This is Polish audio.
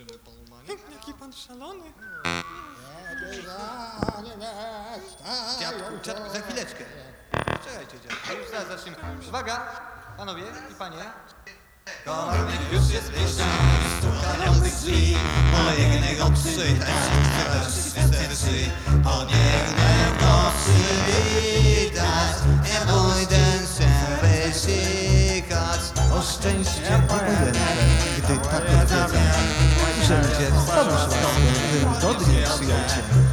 Jaki pan szalony. Dziadku, za chwileczkę. Czekajcie, dziadku, już zaraz zaczniemy. Uwaga, panowie i panie. Komornik już jest bliżej, stukających drzwi. Mojego przytańczy, podbiegnę w nocy widać. Nie pójdę się wysikać. O szczęście obojętne, gdy tak wiedzę, wszędzie pomyśl o tym godnie przyjaciel.